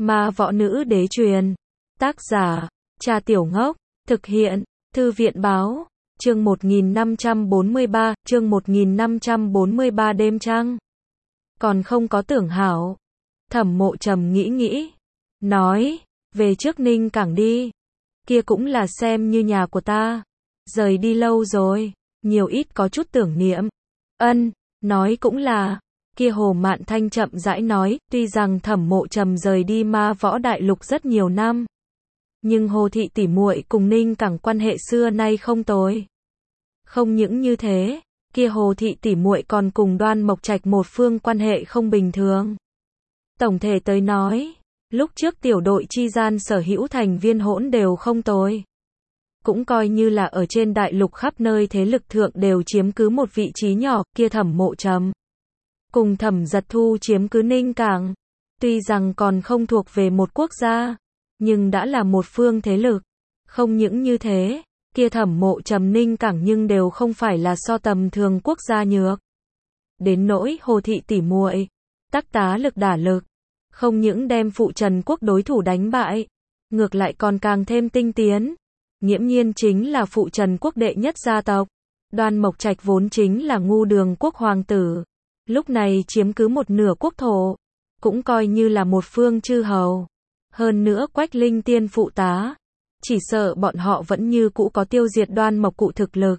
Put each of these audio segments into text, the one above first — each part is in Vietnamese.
Ma võ nữ đế truyền. Tác giả, Trà Tiểu Ngốc. Thực hiện, Thư viện báo. Chương 1543, chương 1543 đêm trăng. Còn không có tưởng hảo. Thẩm Mộ Trầm nghĩ. Nói, về trước Ninh Cảng đi. Kia cũng là xem như nhà của ta. Rời đi lâu rồi, nhiều ít có chút tưởng niệm. Nói cũng là. Kia Hồ Mạn Thanh chậm rãi nói, tuy rằng Thẩm Mộ Trầm rời đi Ma Võ Đại Lục rất nhiều năm, nhưng Hồ thị tỷ muội cùng Ninh Cảng quan hệ xưa nay không tồi. Không những như thế, kia Hồ thị tỷ muội còn cùng Đoan Mộc Trạch một phương quan hệ không bình thường. Tổng thể tới nói, lúc trước tiểu đội chi gian sở hữu thành viên hỗn đều không tồi. Cũng coi như là ở trên đại lục khắp nơi thế lực thượng đều chiếm cứ một vị trí nhỏ, kia Thẩm Mộ Trầm cùng Thẩm Giật Thu chiếm cứ Ninh Cảng. Tuy rằng còn không thuộc về một quốc gia, nhưng đã là một phương thế lực. Không những như thế, kia Thẩm Mộ Trầm Ninh Cảng nhưng đều không phải là so tầm thường quốc gia nhược. Đến nỗi Hồ thị tỷ muội, tác tá lực đả lực, không những đem phụ Trần quốc đối thủ đánh bại, ngược lại còn càng thêm tinh tiến. Nghiễm nhiên chính là phụ Trần quốc đệ nhất gia tộc. Đoan Mộc Trạch vốn chính là Ngu Đường quốc hoàng tử, lúc này chiếm cứ một nửa quốc thổ, cũng coi như là một phương chư hầu. Hơn nữa Quách Linh Tiên phụ tá, chỉ sợ bọn họ vẫn như cũ có tiêu diệt Đoan Mộc cụ thực lực.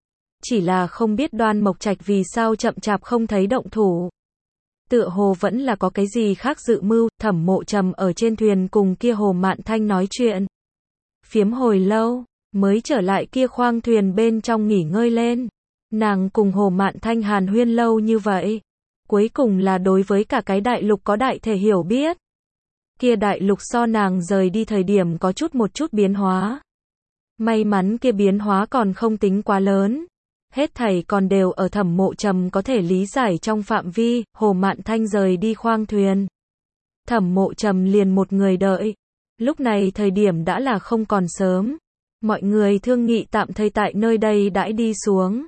Chỉ là không biết Đoan Mộc Trạch vì sao chậm chạp không thấy động thủ. Tựa hồ vẫn là có cái gì khác dự mưu. Thẩm Mộ Trầm ở trên thuyền cùng kia Hồ Mạn Thanh nói chuyện phiếm hồi lâu, mới trở lại kia khoang thuyền bên trong nghỉ ngơi lên. Nàng cùng Hồ Mạn Thanh hàn huyên lâu như vậy, cuối cùng là đối với cả cái đại lục có đại thể hiểu biết. Kia đại lục so nàng rời đi thời điểm có một chút biến hóa. May mắn kia biến hóa còn không tính quá lớn. Hết thảy còn đều ở Thẩm Mộ Trầm có thể lý giải trong phạm vi. Hồ Mạn Thanh rời đi khoang thuyền, Thẩm Mộ Trầm liền một người đợi. Lúc này thời điểm đã là không còn sớm. Mọi người thương nghị tạm thời tại nơi đây đãi đi xuống.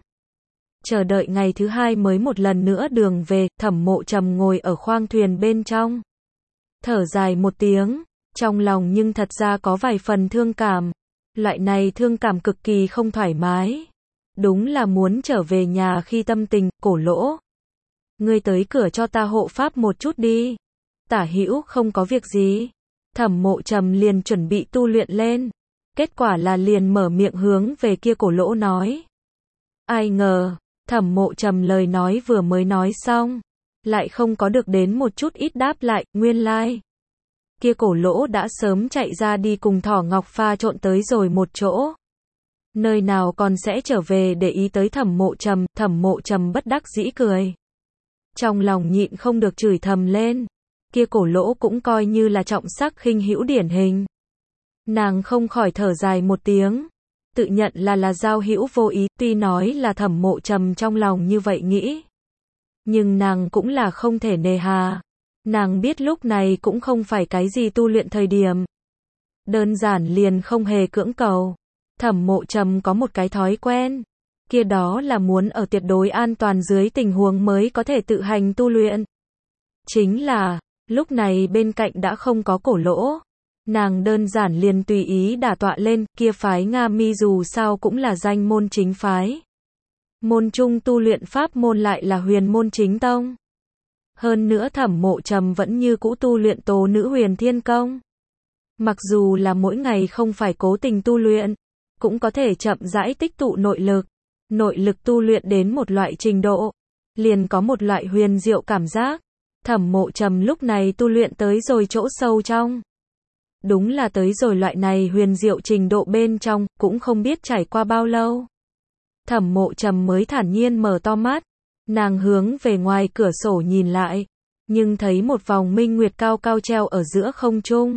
Chờ đợi ngày thứ hai mới một lần nữa đường về. Thẩm Mộ Trầm ngồi ở khoang thuyền bên trong, thở dài một tiếng, trong lòng nhưng thật ra có vài phần thương cảm. Loại này thương cảm cực kỳ không thoải mái. Đúng là muốn trở về nhà khi tâm tình. Cổ Lỗ, ngươi tới cửa cho ta hộ pháp một chút đi. Tả hữu không có việc gì. Thẩm Mộ Trầm liền chuẩn bị tu luyện lên. Kết quả là liền mở miệng hướng về kia Cổ Lỗ nói. Ai ngờ, Thẩm Mộ Trầm lời nói vừa mới nói xong, lại không có được đến một chút ít đáp lại. Nguyên lai, kia Cổ Lỗ đã sớm chạy ra đi cùng Thỏ Ngọc pha trộn tới rồi một chỗ. Nơi nào còn sẽ trở về để ý tới Thẩm Mộ Trầm. Thẩm Mộ Trầm bất đắc dĩ cười, trong lòng nhịn không được chửi thầm lên. Kia Cổ Lỗ cũng coi như là trọng sắc khinh hữu điển hình. Nàng không khỏi thở dài một tiếng, tự nhận là giao hữu vô ý. Tuy nói là Thẩm Mộ Trầm trong lòng như vậy nghĩ, nhưng nàng cũng là không thể nề hà. Nàng biết lúc này cũng không phải cái gì tu luyện thời điểm, đơn giản liền không hề cưỡng cầu. Thẩm Mộ Trầm có một cái thói quen, kia đó là muốn ở tuyệt đối an toàn dưới tình huống mới có thể tự hành tu luyện. Chính là, lúc này bên cạnh đã không có Cổ Lỗ, nàng đơn giản liền tùy ý đả tọa lên. Kia phái Nga Mi dù sao cũng là danh môn chính phái, môn trung tu luyện pháp môn lại là huyền môn chính tông. Hơn nữa Thẩm Mộ Trầm vẫn như cũ tu luyện Tố Nữ Huyền Thiên Công. Mặc dù là mỗi ngày không phải cố tình tu luyện, cũng có thể chậm rãi tích tụ nội lực. Nội lực tu luyện đến một loại trình độ, liền có một loại huyền diệu cảm giác. Thẩm Mộ Trầm lúc này tu luyện tới rồi chỗ sâu trong. Đúng là tới rồi loại này huyền diệu trình độ bên trong, cũng không biết trải qua bao lâu. Thẩm Mộ Trầm mới thản nhiên mở to mắt. Nàng hướng về ngoài cửa sổ nhìn lại, nhưng thấy một vòng minh nguyệt cao cao treo ở giữa không trung.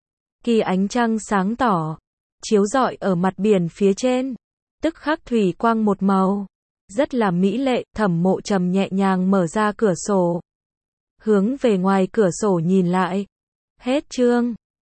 Kỳ ánh trăng sáng tỏ, chiếu rọi ở mặt biển phía trên, tức khắc thủy quang một màu, rất là mỹ lệ. Thẩm Mộ Trầm nhẹ nhàng mở ra cửa sổ, hướng về ngoài cửa sổ nhìn lại. Hết chương.